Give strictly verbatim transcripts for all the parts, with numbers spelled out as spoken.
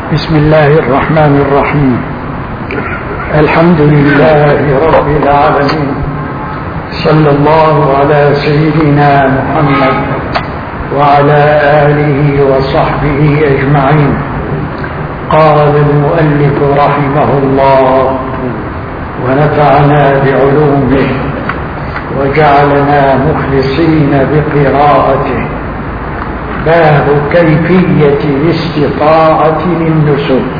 بسم الله الرحمن الرحيم. الحمد لله رب العالمين، صلى الله على سيدنا محمد وعلى آله وصحبه أجمعين. قال المؤلف رحمه الله ونفعنا بعلومه وجعلنا مخلصين بقراءته. باب كيفية الاستطاعة للنسك.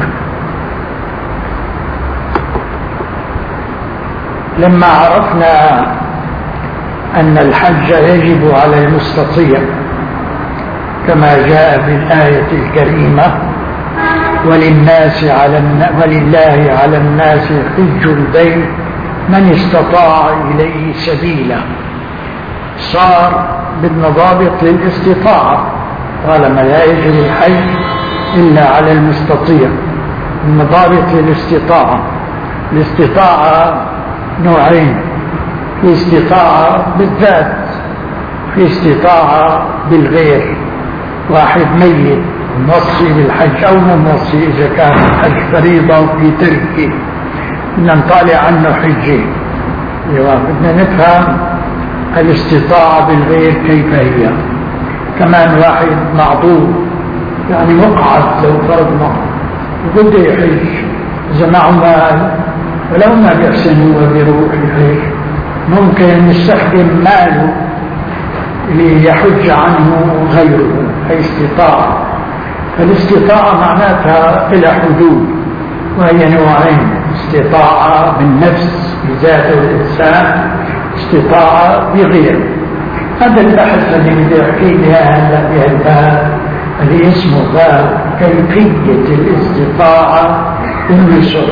لما عرفنا أن الحج يجب على المستطيع كما جاء في الآية الكريمة وللناس على ولله على الناس حج البيت من استطاع إليه سبيلا، صار بالمضابط للاستطاعة، طالما لا يجب الحج إلا على المستطيع. المضابط للاستطاعة، الاستطاعة نوعين: في استطاعة بالذات، في استطاعة بالغير. واحد ميت موصي بالحج أو مو موصي، إذا كان الحج فريضة وفي تركه نطالع عنه حجه. بدنا نفهم الاستطاعة بالغير كيف هي. كمان واحد معذور، يعني مقعد لو فرضنا وبده يحج، إذا معه مال ولو ما بيحسن هو بيروح يحج، ممكن يستخدم ماله ليحج عنه غيره، هي استطاعة. فالاستطاعة معناتها إلى حدود، وهي نوعين: استطاعة بالنفس بذات الإنسان، استطاعة بغير. هذا البحث اللي بدي أحكي لها هلا بهالباب اللي اسمه باب كيفية الاستطاعة للنسك.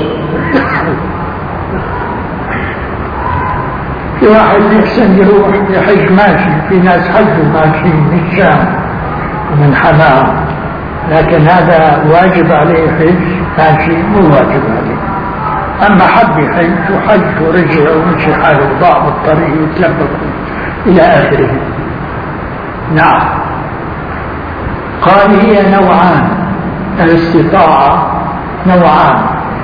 في واحد يحسن يروح يحج ماشي، في ناس حجوا ماشي من الشام ومن حماه، لكن هذا واجب عليه حج ماشي، مو واجب عليه. أما حب يحج وحج ورجع ومشي حاله ضاع بالطريق يتلبك إلى آخره. نعم. قال هي نوعان، الاستطاعة نوعان: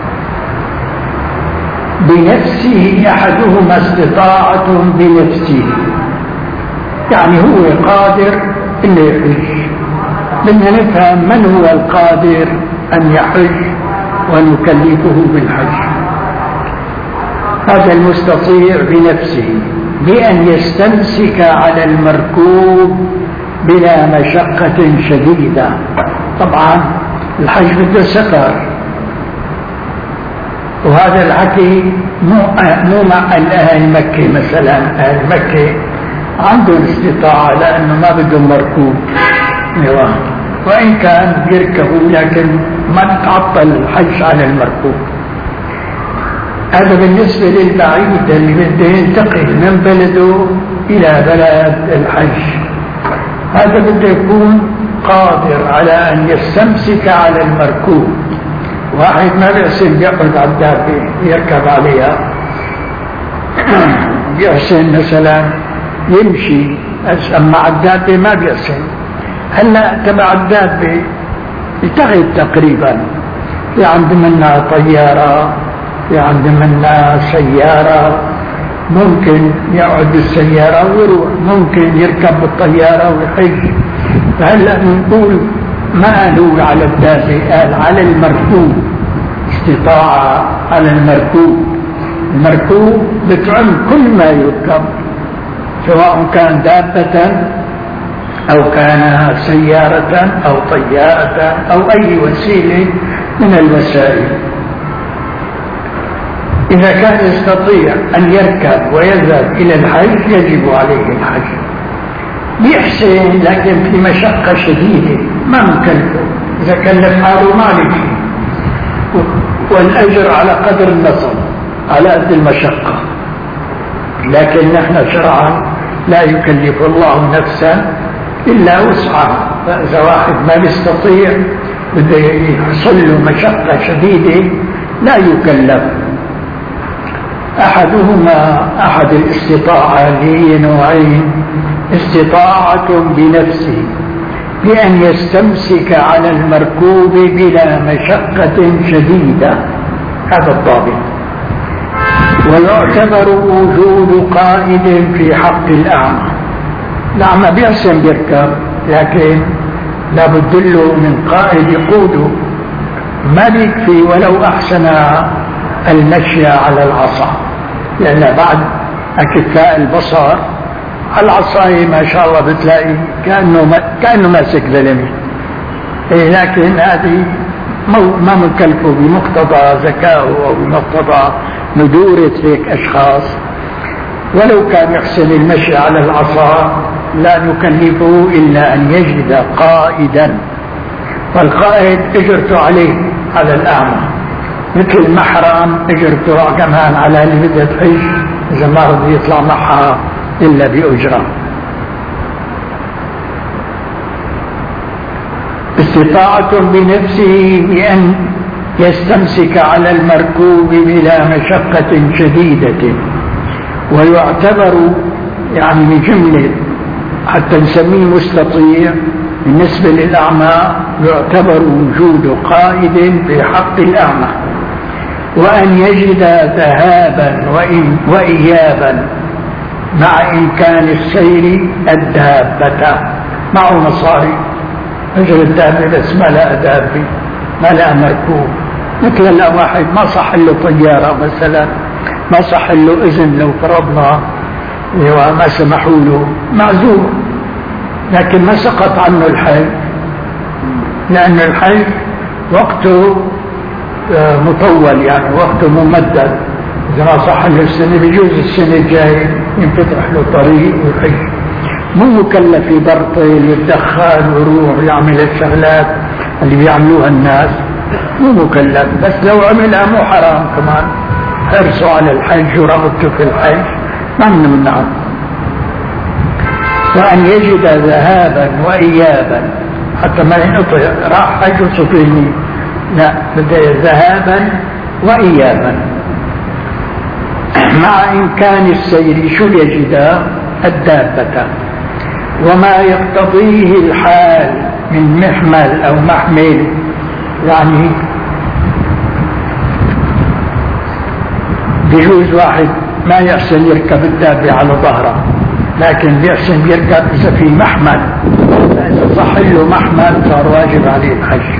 بنفسه أحدهما استطاعة بنفسه، يعني هو قادر إنه يحج. بدنا نفهم من هو القادر أن يحج ونكلفه بالحج. هذا المستطيع بنفسه بأن يستمسك على المركوب بلا مشقة شديدة. طبعا الحج بده سفر، وهذا الحكي مو مو مع أهل مكة. مثلا أهل مكة عندهم استطاعة لأنه ما بدهم مركوب، وإن كان يركبوا لكن ما تعطل الحج على المركوب. هذا بالنسبة للبعيد اللي بده ينتقل من بلده إلى بلد الحج، هذا بده يكون قادر على أن يستمسك على المركوب. واحد ما بيحسن يقعد على الدابة يركب عليها، بيحسن مثلا يمشي، أما على الدابة ما بيحسن. هلا تبع الدابة التغيب تقريبا، في عند منا طيارة، في عند منا سيارة، ممكن يقعد بالسيارة ويروح، ممكن يركب بالطيارة ويحج. فهلا نقول ما قالوا على الدابة، قال على المركوب. استطاعة على المركوب. المركوب بتعم كل ما يركب، سواء كان دابة أو كان سيارة أو طيارة أو أي وسيلة من الوسائل. إذا كان يستطيع أن يركب ويذهب إلى الحج يجب عليه الحج. بيحسن لكن في مشقة شديدة، ما مكلفه. إذا كلف حاله ما عليه شيء، والأجر على قدر النصب، على قد المشقة. لكن نحن شرعا لا يكلف الله نفسا إلا وسعها. فإذا واحد ما بيستطيع بده يحصل له مشقة شديدة لا يكلف. أحدهما أحد الاستطاعة اللي هي نوعين: استطاعة بنفسه، بأن يستمسك على المركوب بلا مشقة شديدة، هذا الضابط. ويعتبر وجود قائد في حق الأعمى. الأعمى بيحسن بيركب، لكن لا بد له من قائد يقوده، ما بيكفي ولو أحسن المشي على العصا، لأن بعد أكفاء البصر العصاية ما شاء الله بتلاقي كأنه كأنه ماسك زلمي، لكن هذه ما مكلفه بمقتضى ذكائه أو بمقتضى ندورة هيك أشخاص. ولو كان يحسن المشي على العصا لا نكلفه إلا أن يجد قائدا، والقائد اجرته عليه على الأعمى، مثل المحرم اجرته كمان على اللي بده تحج إذا ما رضي يطلع معها إلا بأجرة. استطاعة بنفسه بأن يستمسك على المركوب بلا مشقة شديدة. ويعتبر يعني من جملة حتى نسميه مستطيع بالنسبة للأعمى، يعتبر وجود قائد في حق الأعمى، وأن يجد ذهابا وإيابا مع إمكان السير الدابة، معه مصاري أجر الدابة بس ما لا دابة ما لا مركوب، مثل لو واحد ما صح له طيارة مثلا، ما صح له إذن لو فرضنا وما سمحوا له معذور، لكن ما سقط عنه الحج، لأن الحج وقته مطول يعني وقته ممدد، إذا ما صح له السنة بيجوز السنة الجاية ينفتح له طريق ويحج، مو مكلف يبرطل ويتدخل ويروح يعمل الشغلات اللي بيعملوها الناس، مو مكلف، بس لو عملها مو حرام كمان، حرصوا على الحج ورغبته في الحج ما نمنعه. وأن يجد ذهابا وإيابا، حتى ما ينقطع راح حج وصفيني، لا بده ذهابا وإيابا مع إمكان السير. شو يجد؟ الدابة وما يقتضيه الحال من محمل أو محمل، يعني بيجوز واحد ما يحسن يركب الدابة على ظهره، لكن بيحسن يركب إذا في محمل، إذا صح له محمل صار واجب عليه الحج.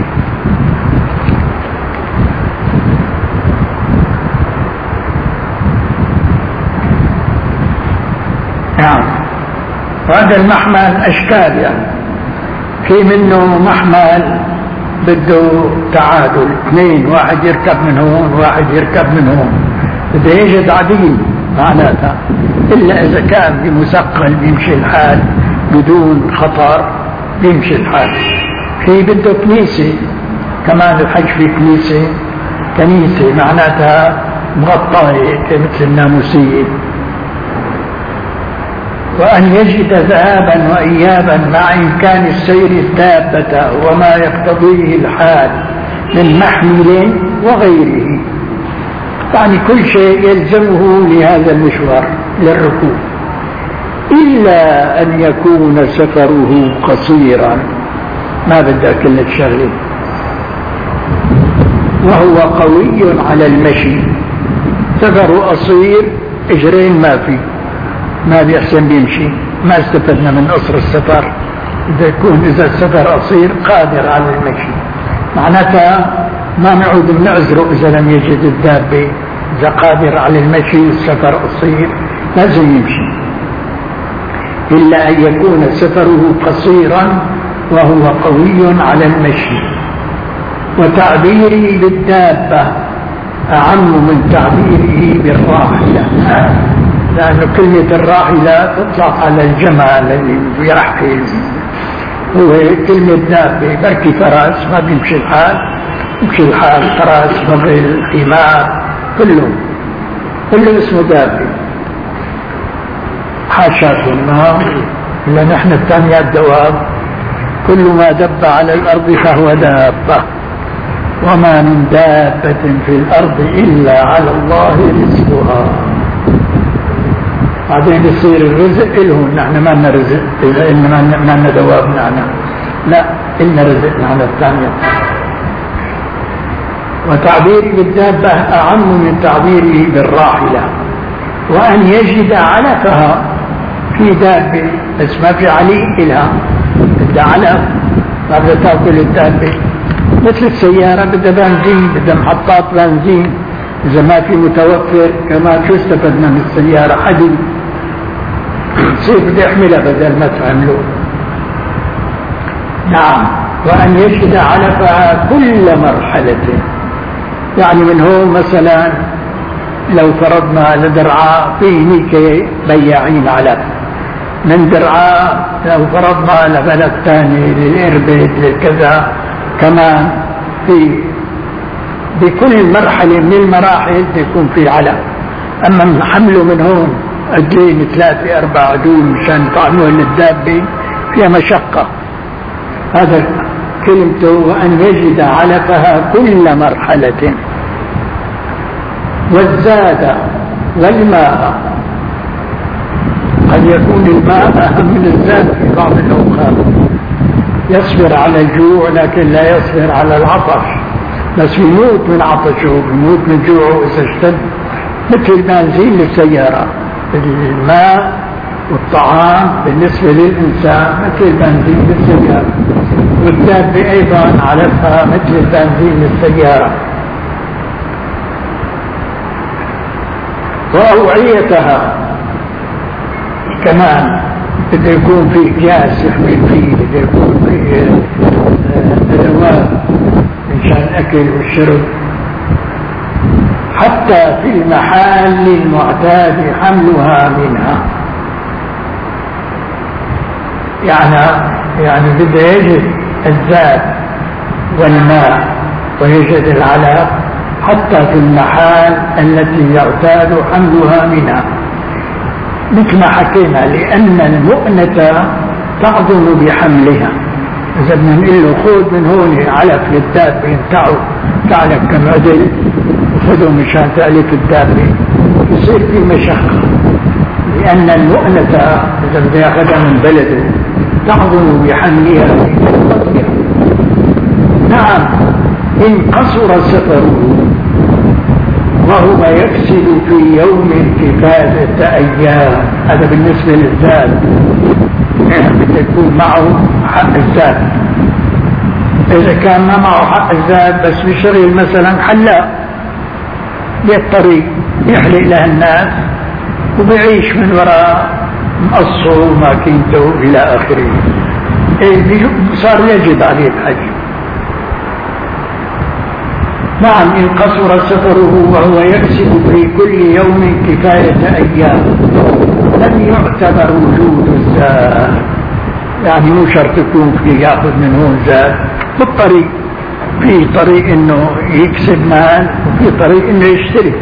نعم. وهذا المحمل أشكال، يعني في منه محمل بده تعادل، اثنين واحد يركب من هون واحد يركب من هون، بده يجد عديل معناتها، إلا إذا كان بمثقل بيمشي الحال بدون خطر بيمشي الحال. في بده كنيسة كمان، الحج في كنيسة، كنيسة معناتها مغطاية مثل الناموسية. وأن يجد ذهابا وإيابا مع إمكان السير الدابة وما يقتضيه الحال من محمل وغيره، يعني كل شيء يلزمه لهذا المشوار للركوب، إلا أن يكون سفره قصيرا، ما بدأ كل الشغل، وهو قوي على المشي. سفره قصير اجرين ما فيه، ما بيحسن بيمشي، ما استفدنا من قصر السفر. إذا يكون إذا السفر قصير قادر على المشي، معناتها ما نعود بنعذره إذا لم يجد الدابة، إذا قادر على المشي والسفر قصير لازم يمشي، إلا أن يكون سفره قصيرا وهو قوي على المشي. وتعبيري بالدابة أعم من تعبيره بالراحلة، لأن كلمة الراحلة تطلق على الجمل اللي بيرحل، هو كلمة دابة بركي فرس ما بيمشي الحال، يمشي الحال فرس بغل حمار كله كله اسمه دابة. حاشاكم إلا نحن الثانيات دواب، كل ما دب على الأرض فهو دابة، وما من دابة في الأرض إلا على الله رزقها. بعدين يصير الرزق إلهم، نحن ما لنا رزق إلا إن ما لنا دواب، نحن لا، إن رزقنا على الثانية. وتعبيري بالدابة أعم من تعبيري بالراحلة. وأن يجد علفها، في دابة بس ما في عليق لها، بدها علف، ما بدها تاكل الدابة. مثل السيارة بدها بنزين، بدها محطات بنزين، إذا ما في متوفر كمان شو استفدنا من السيارة؟ حديد، صير بدي يحملها بدل ما تعمله. نعم. وأن يجد علفها كل مرحلة، يعني من هون مثلا لو فرضنا لدرعاء في هنيك بياعين علف، من درعاء لو فرضنا لبلد ثاني للإربد للكذا كمان، في بكل مرحلة من المراحل يكون في علف. أما حمله من هون أجلين ثلاثة أربع عدول مشان طعمه للدابة فيها مشقة. هذا كلمته. وأن يجد علفها كل مرحلة. والزاد والماء، قد يكون الماء أهم من الزاد في بعض الأوقات. يصبر على الجوع لكن لا يصبر على العطش، بس يموت من عطشه، يموت من جوعه إذا اشتد. مثل البنزين للسيارة، الماء والطعام بالنسبة للإنسان مثل البنزين للسيارة، والدابة أيضا علفها مثل البنزين للسيارة. وأوعيتها كمان بده يكون في أكياس يحمل فيه، بده يكون في أدوات مشان الأكل والشرب. حتى في المحال المعتاد حملها منها، يعني يعني بده يجد الزاد والماء ويجد العلف حتى في المحال التي يعتاد حملها منها، مثل ما حكينا، لأن المؤنة تعظم بحملها. إذا بدنا نقول له خذ من هون علف للدابة ينتعوا تعلف كم عدل وخذوا مشان تألف الدابة، يصير في مشقة، لأن المؤنة إذا بده ياخذها من بلده تعظم بحملها. نعم. إن قصر سفره وهو يكسب في يوم كفاية أيام، هذا بالنسبة للزاد، بده يكون معه حق الزاد. إذا كان ما معه حق الزاد بس بشري مثلا حلاق بالطريق يحلق لها الناس وبيعيش من وراء مقصه وماكينته إلى آخره، صار يجب عليه الحج. نعم. إن قصر سفره وهو يكسب في كل يوم كفاية أيام لم يعتبر وجود الزاد، يعني مو شرط يكون في ياخذ من هون زاد، بالطريق في طريق انه يكسب مال وفي طريق انه يشتري.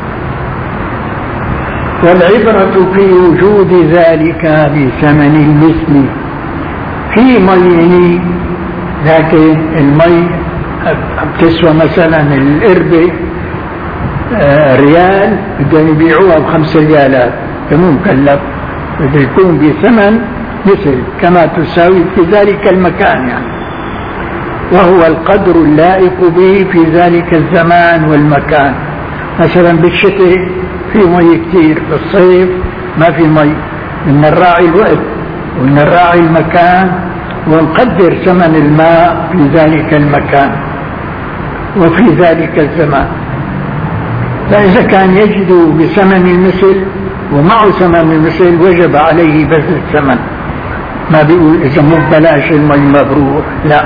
والعبرة في وجود ذلك بثمن المثل. في مي، لكن المي بتسوى مثلا القربة آه ريال، بدهم يبيعوها بخمس ريالات، مو مكلف، بده يكون بثمن مثل كما تساوي في ذلك المكان يعني. وهو القدر اللائق به في ذلك الزمان والمكان. مثلا بالشتاء في مي كثير، في الصيف ما في مي، بدنا نراعي الوقت ونراعي المكان ونقدر ثمن الماء في ذلك المكان وفي ذلك الزمان. فإذا كان يجد بثمن المثل ومعه ثمن المثل وجب عليه بذل الثمن، ما بيقول إذا مو ببلاش المي مبروح، لا.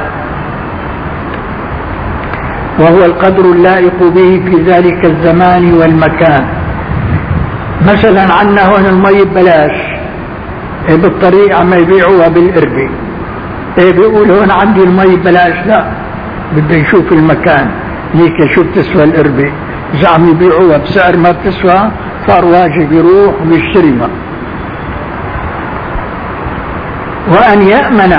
وهو القدر اللائق به في ذلك الزمان والمكان. مثلا عنا هون المي ببلاش، إيه بالطريق عم يبيعوها بالقربة، إيه بيقول هون عندي المي ببلاش، لا، بده يشوف المكان هيك شو بتسوى القربة. إذا عم يبيعوها بسعر ما بتسوى صار واجب يروح ويشتري ماء. وأن يأمن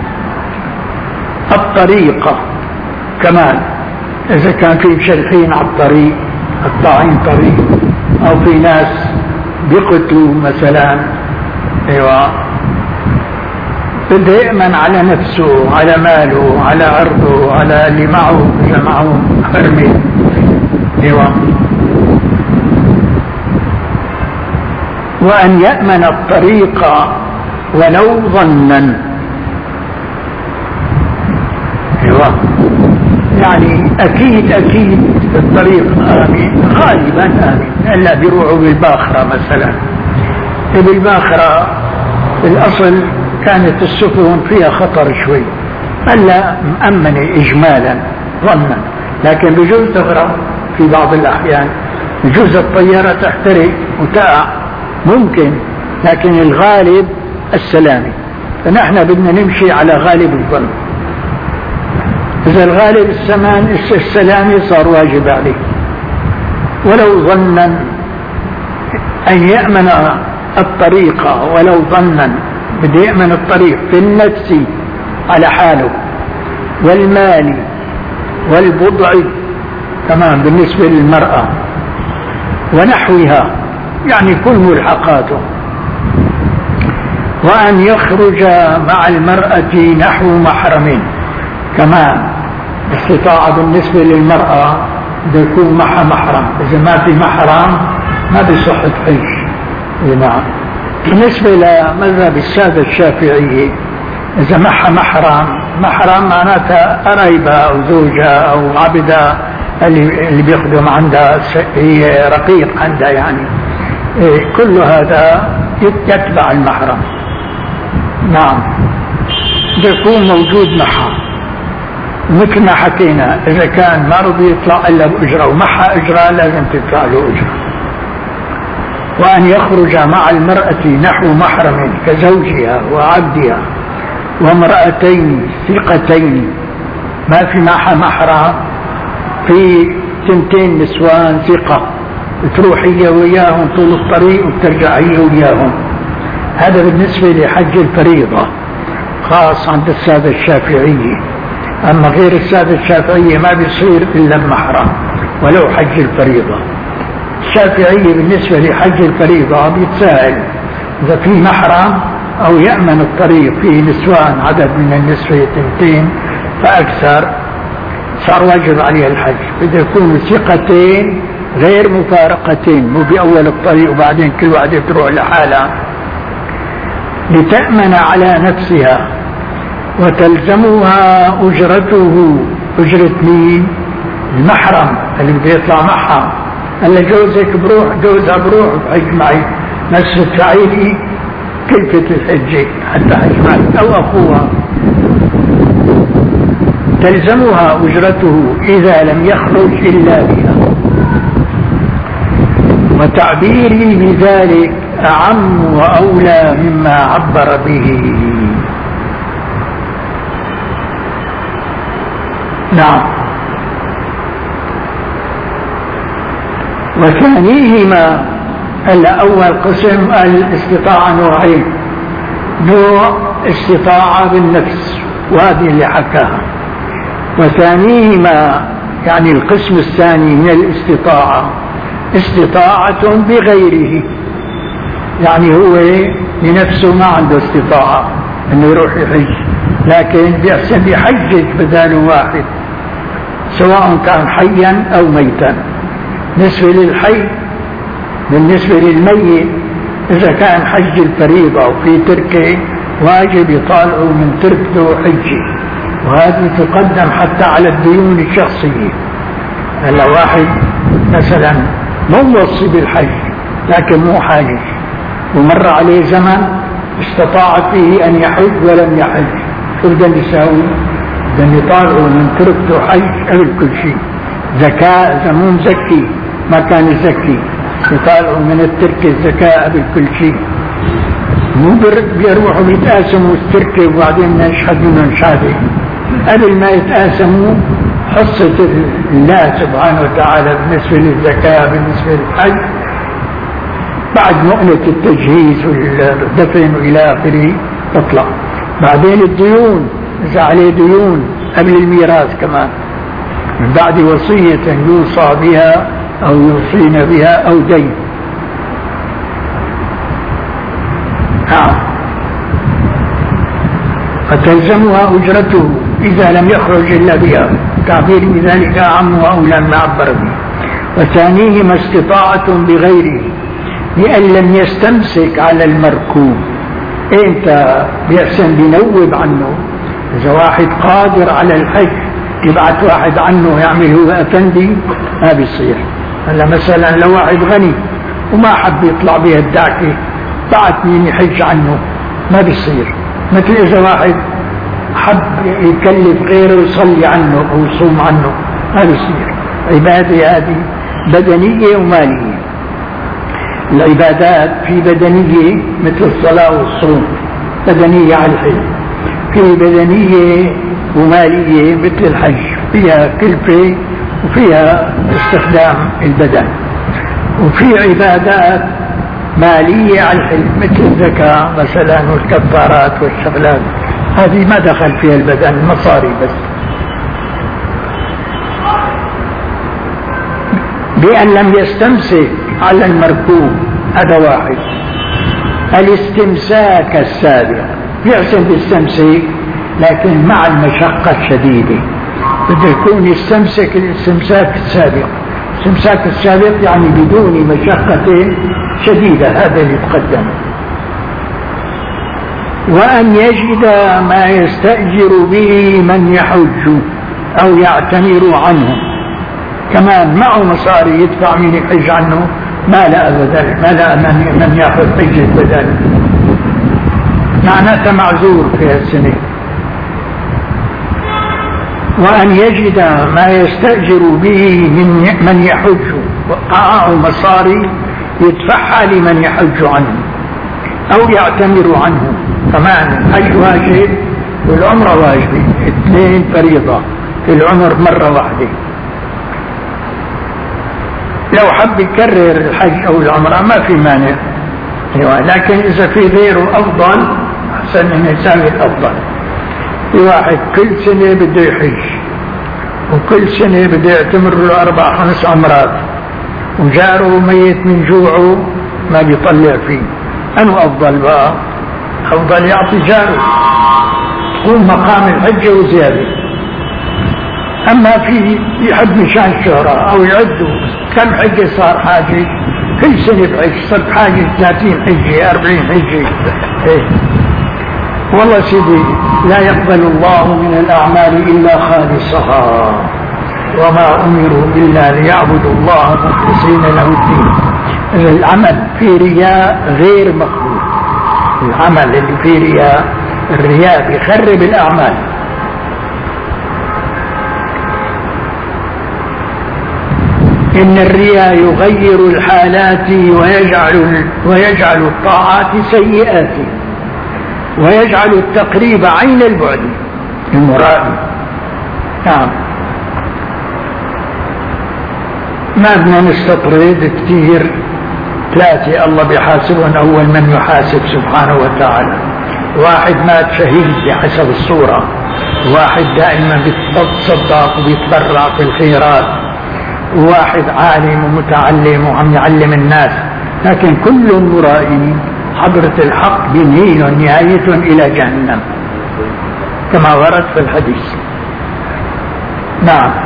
الطريقة كمان، إذا كان في مشلحين على الطريق قطاعين طريق أو في ناس بيقتلوا مثلا، أيوة، بده يأمن على نفسه، على ماله، على عرضه، على اللي معه اللي معه حرمي. ايوه. وأن يأمن الطريق ولو ظنا. ايوه، يعني اكيد اكيد الطريق امين، غالبا امين، الا بيروحوا بالباخره مثلا. بالباخره الاصل كانت السفن فيها خطر شوي، الا مأمنه اجمالا ظنا، لكن بجوز تغرق في بعض الاحيان، بجوز الطياره تحترق وتقع، ممكن، لكن الغالب السلامه، فنحن بدنا نمشي على غالب الظن. إذا الغالب السمان السلامي صار واجب عليه. ولو ظنا أن يأمن الطريق، ولو ظنا بده يأمن الطريق في النفس على حاله، والمال والبضع كمان بالنسبة للمرأة ونحوها، يعني كل ملحقاته. وأن يخرج مع المرأة نحو محرم كمان، استطاعة بالنسبة للمرأة بده يكون معها محرم، إذا ما في محرم ما بيصح تحج. نعم. بالنسبة لمذهب السادة الشافعية، إذا معها محرم، محرم معناتها قريبة أو زوجة أو عبدة اللي اللي بيخدم عندها، هي رقيق عندها يعني، إيه كل هذا يتبع المحرم. نعم، بده يكون موجود معها، مثل ما حكينا إذا كان ما رضي يطلع إلا بأجرة ومعها أجرة لازم تدفع له أجرة. وأن يخرج مع المرأة نحو محرم كزوجها وعبدها وامرأتين ثقتين، ما في معها محرم، في تنتين نسوان ثقة تروح هي وياهم طول الطريق وترجع هي وياهم. هذا بالنسبة لحج الفريضة خاص عند السادة الشافعية. أما غير السادة الشافعية ما بيصير إلا بمحرم ولو حج الفريضة. الشافعية بالنسبة لحج الفريضة بيتساهل، إذا في محرم أو يأمن الطريق فيه نسوان عدد من النسوة تنتين فأكثر صار واجب عليه الحج. بده يكونوا ثقتين غير مفارقتين، مو بأول الطريق وبعدين كل واحدة تروح لحالها. لتأمن على نفسها وتلزمها أجرته، أجرة مين؟ المحرم اللي بده يطلع معها. قال جوزك بروح، جوزها بروح بحج معي، نفس تدفعي كلفة الحجة حتى حج معي، أو أخوها. تلزمها أجرته إذا لم يخرج إلا بها. وتعبيري بذلك أعم وأولى مما عبر به. نعم. وثانيهما الأول قسم الاستطاعة نوعين، نوع استطاعة بالنفس وهذه اللي حكاها، وثانيهما يعني القسم الثاني من الاستطاعة استطاعة بغيره، يعني هو لنفسه ما عنده استطاعة انه يروح يحج، لكن بيحسن بيحجج بدال واحد سواء كان حيا او ميتا. بالنسبة للحي، بالنسبة للميت اذا كان حج الفريضة وفي تركه واجب يطالعوا من تركته حجه، وهذه تقدم حتى على الديون الشخصية. هلا واحد مثلا مو موصي بالحج لكن مو حاجج ومر عليه زمن استطاع فيه ان يحج ولم يحج، شو بدنا نساوي؟ بدنا يطالعوا من تركته حج قبل كل شيء، زكاة اذا مو مزكي ما كان يزكي، يطالعوا من التركة الزكاة قبل كل شيء. مو بيروحوا بيتقاسموا التركة وبعدين نشهد منهم شهادة، قبل ما يتقاسموا حصة الله سبحانه وتعالى بالنسبة للزكاة بالنسبة للحج بعد مؤنة التجهيز والدفن وإلى آخره تطلع. بعدين الديون إذا عليه ديون قبل الميراث كمان، من بعد وصية يوصى بها أو يوصين بها أو دين. نعم. فتلزمها أجرته إذا لم يخرج إلا بها، تعبير بذلك أعم وأولى ما عبر به. وثانيهما استطاعة بغيره، لأن لم يستمسك على المركوب. أنت بيحسن بينوب عنه، إذا واحد قادر على الحج يبعث واحد عنه يعمل هو أفندي، ما بيصير. هلا مثلا لو واحد غني وما حب يطلع بها الدعكة بعت مين يحج عنه، ما بيصير. مثل إذا واحد حب يكلف غيره يصلي عنه أو يصوم عنه، ما بيصير. عبادة هذه بدنية ومالية. العبادات في بدنية مثل الصلاة والصوم، بدنية على الحج. في بدنية ومالية مثل الحج، فيها كلفة وفيها استخدام البدن. وفي عبادات مالية على الحج مثل الزكاة مثلا والكفارات والشغلات، هذه ما دخل فيها البدن، المصاري بس. بأن لم يستمسك على المركوب، هذا واحد. الاستمساك السابق يحسن بالتمسيك لكن مع المشقة الشديدة، بده يكون يستمسك الاستمساك السابق. الاستمساك السابق يعني بدون مشقة شديدة، هذا اللي يتقدم. وأن يجد ما يستأجر به من يحج أو يعتمر عنه، كمان معه مصاري يدفع من يحج عنه، ما لا أبدا، ما لا من, من يأخذ حجة بدل، معناته معذور في السنة. وأن يجد ما يستأجر به من من يحج، وقعه مصاري يدفعها لمن يحج عنه أو يعتمر عنه. كمان الحج واجب والعمرة واجبة، اثنين فريضة، في العمر مرة واحدة. لو حب يكرر الحج أو العمرة ما في مانع، لكن إذا في غيره أفضل أحسن أن يساوي الأفضل. في واحد كل سنة بده يحج وكل سنة بده يعتمر له أربع خمس عمرات، وجاره ميت من جوعه ما بيطلع فيه، أنه أفضل بقى؟ أفضل يعطي جاره تقوم مقام الحجة وزيادة. أما في يحب مشان الشهرة أو يعدوا كم حجة صار حاجة، كل سنة بحج، صرت حاجة ثلاثين حجة أربعين حجة. إيه. والله سيدي لا يقبل الله من الأعمال إلا خالصها، وما أمروا إلا ليعبدوا الله مخلصين له الدين. العمل في رياء غير مقبول، العمل اللي فيه رياء، الرياء بيخرب الأعمال. إن الرياء يغير الحالات ويجعل, ويجعل الطاعات سيئات، ويجعل التقريب عين البعد المرائي. نعم، ما بدنا نستطرد كثير. ثلاثة الله بيحاسبهم، أول من يحاسب سبحانه وتعالى، واحد مات شهيد بحسب الصورة، واحد دائما بيتصدق وبيتبرع في الخيرات، وواحد عالم ومتعلم وعم يعلم الناس، لكن كل مرائي. حضرة الحق بنيل نهاية إلى جهنم كما ورد في الحديث. نعم.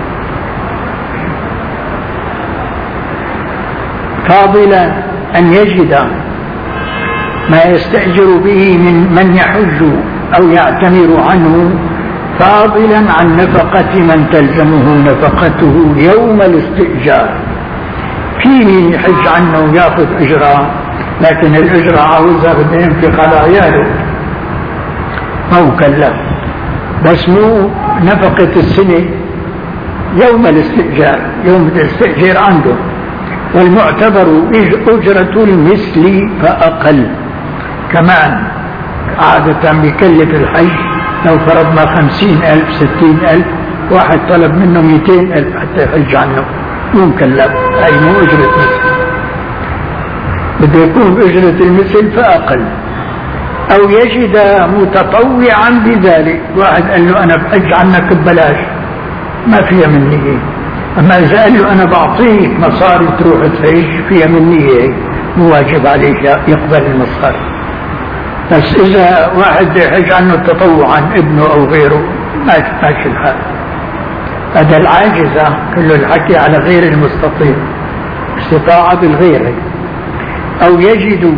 فاضلا أن يجد ما يستأجر به من من يحج أو يعتمر عنه، فاضلا عن نفقة من تلزمه نفقته يوم الاستئجار. في من يحج عنه ويأخذ أجرة، لكن الأجرة عاوزها بده ينفق على عياله، ما هو كلف، بس مو نفقة السنة يوم الاستئجار، يوم الاستئجار عنده. والمعتبر أجرة المثل فأقل. كمان عادة بيكلف الحج لو فرضنا خمسين ألف ستين ألف، واحد طلب منه مئتين ألف حتى يحج عنه، مو مكلف، هاي مو أجرة مثل، بده يكون أجرة المثل فأقل. أو يجد متطوعا بذلك، واحد قال له أنا بحج عنك ببلاش، ما فيها مني. أما إذا قال له أنا بعطيك مصاري تروح تحج، فيها مني، مو واجب عليك يقبل المصاري. بس إذا واحد يحج عنه تطوعا ابنه أو غيره ماشي الحال. هذا العاجزة كله الحكي على غير المستطيع، استطاعة بالغير. أو يجد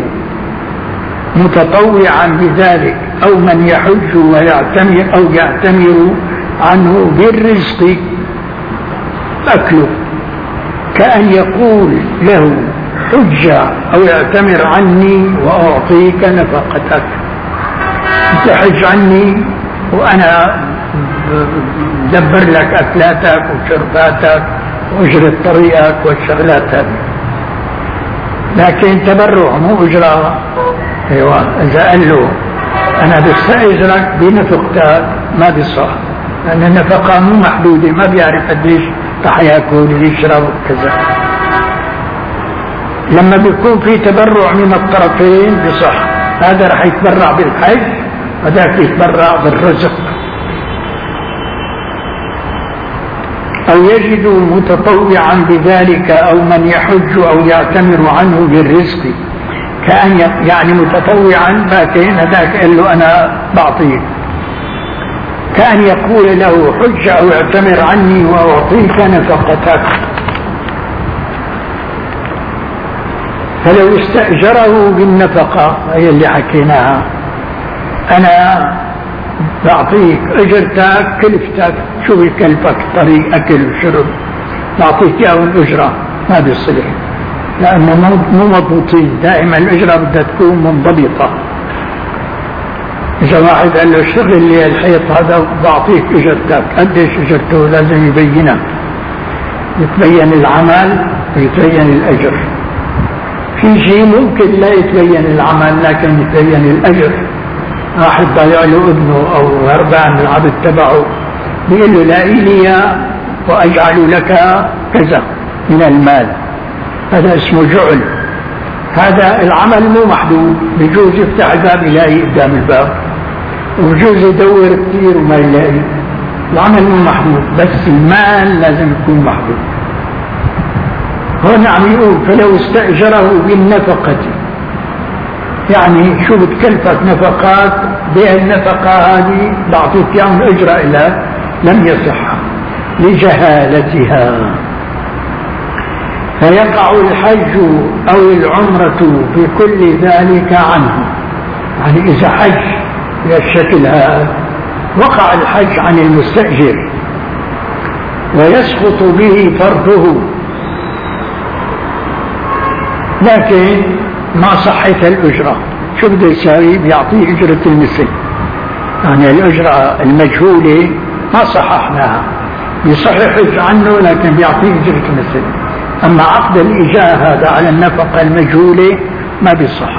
متطوعا بذلك، أو من يحج ويعتمر أو يعتمر عنه بالرزق أكله، كأن يقول له حج أو يعتمر عني وأعطيك نفقتك. تحج عني وأنا دبر لك أكلاتك وشرباتك وأجرة طريقك والشغلات هذه، لكن تبرع مو أجرة. أيوة، إذا قال له أنا بستأجرك بنفقتك ما بيصح، لأن النفقة مو محدودة، ما بيعرف قديش رح ياكل ويشرب وكذا. لما بيكون في تبرع من الطرفين بصح، هذا رح يتبرع بالحج وذاك يتبرع بالرزق. أو يجد متطوعا بذلك، أو من يحج أو يعتمر عنه بالرزق، كأن يعني متطوعا لكن هذاك قال له أنا بعطيك، كأن يقول له حج أو اعتمر عني وأعطيك نفقتك. فلو استأجره بالنفقة هي اللي حكيناها، أنا بعطيك أجرتك كلفتك، شو بكلفك طريق أكل وشرب، بعطيك إياه الأجرة، ما بيصير، لأنه مو مضبوطين. دائما الأجرة بدها تكون منضبطة. إذا واحد قال له اشتغل لي الحيط هذا بعطيك أجرتك، قديش أجرته لازم يبينها، يتبين العمل ويتبين الأجر. في شيء ممكن لا يتبين العمل لكن يتبين الأجر. واحد ضيع له ابنه أو هربان العبد تبعه، بيقول له لا إلي وأجعل لك كذا من المال، هذا اسمه جعل. هذا العمل مو محدود، بجوز يفتح باب يلاقي قدام الباب، وبجوز يدور كثير وما يلاقي. العمل مو محدود، بس المال لازم يكون محدود. هون عم يقول فلو استأجره بالنفقة، يعني شو بتكلفك نفقات، بالنفقة هذه بعطيك اياهم الأجرة إلى لم يصح لجهالتها. فيقع الحج أو العمرة بكل ذلك عنه. يعني إذا حج بالشكل هذا وقع الحج عن المستأجر ويسقط به فرضه، لكن ما صحت الأجرة. شو بده يساوي؟ بيعطيه أجرة المثل، يعني الأجرة المجهولة ما صححناها، يصحح عنه لكن بيعطيه أجرة المثل. أما عقد الإجاءة هذا على النفقة المجهولة ما بيصح.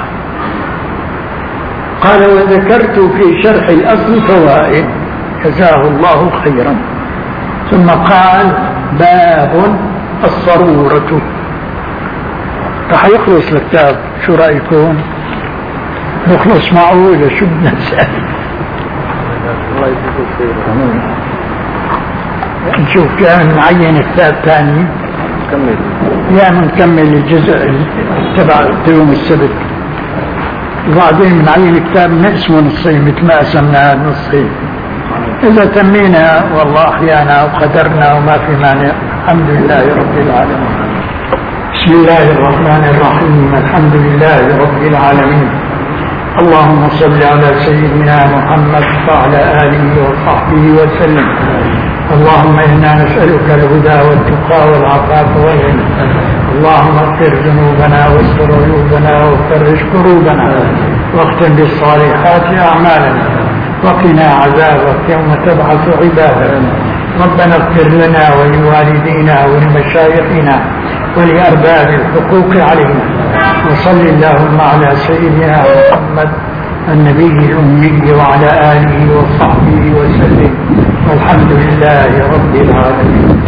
قال وذكرت في شرح الأصل فوائد جزاه الله خيرا. ثم قال باب الصرورة. رح يخلص الكتاب، شو رأيكم؟ نخلص معه ولا شو بدنا نسأل؟ نشوف كان نعين كتاب ثاني نكمل، يا نكمل الجزء تبع يوم السبت، وبعدين بنعين كتاب نقسمه نصين مثل ما قسمناه نصين. إذا تمينا والله أحيانا وقدرنا وما في مانع، الحمد لله رب العالمين. بسم الله الرحمن الرحيم. الحمد لله رب العالمين. اللهم صل على سيدنا محمد وعلى آله وصحبه وسلم. اللهم إنا نسألك الهدى والتقى والعفاف والغنى. اللهم اغفر ذنوبنا واستر عيوبنا وفرج كروبنا واختم بالصالحات أعمالنا وقنا عذابك يوم تبعث عبادك. ربنا اغفر لنا ولوالدينا ولمشايخنا ولأرباب الحقوق علينا. وصل اللهم على سيدنا محمد النبي الأمي وعلى آله وصحبه وسلم، والحمد لله رب العالمين.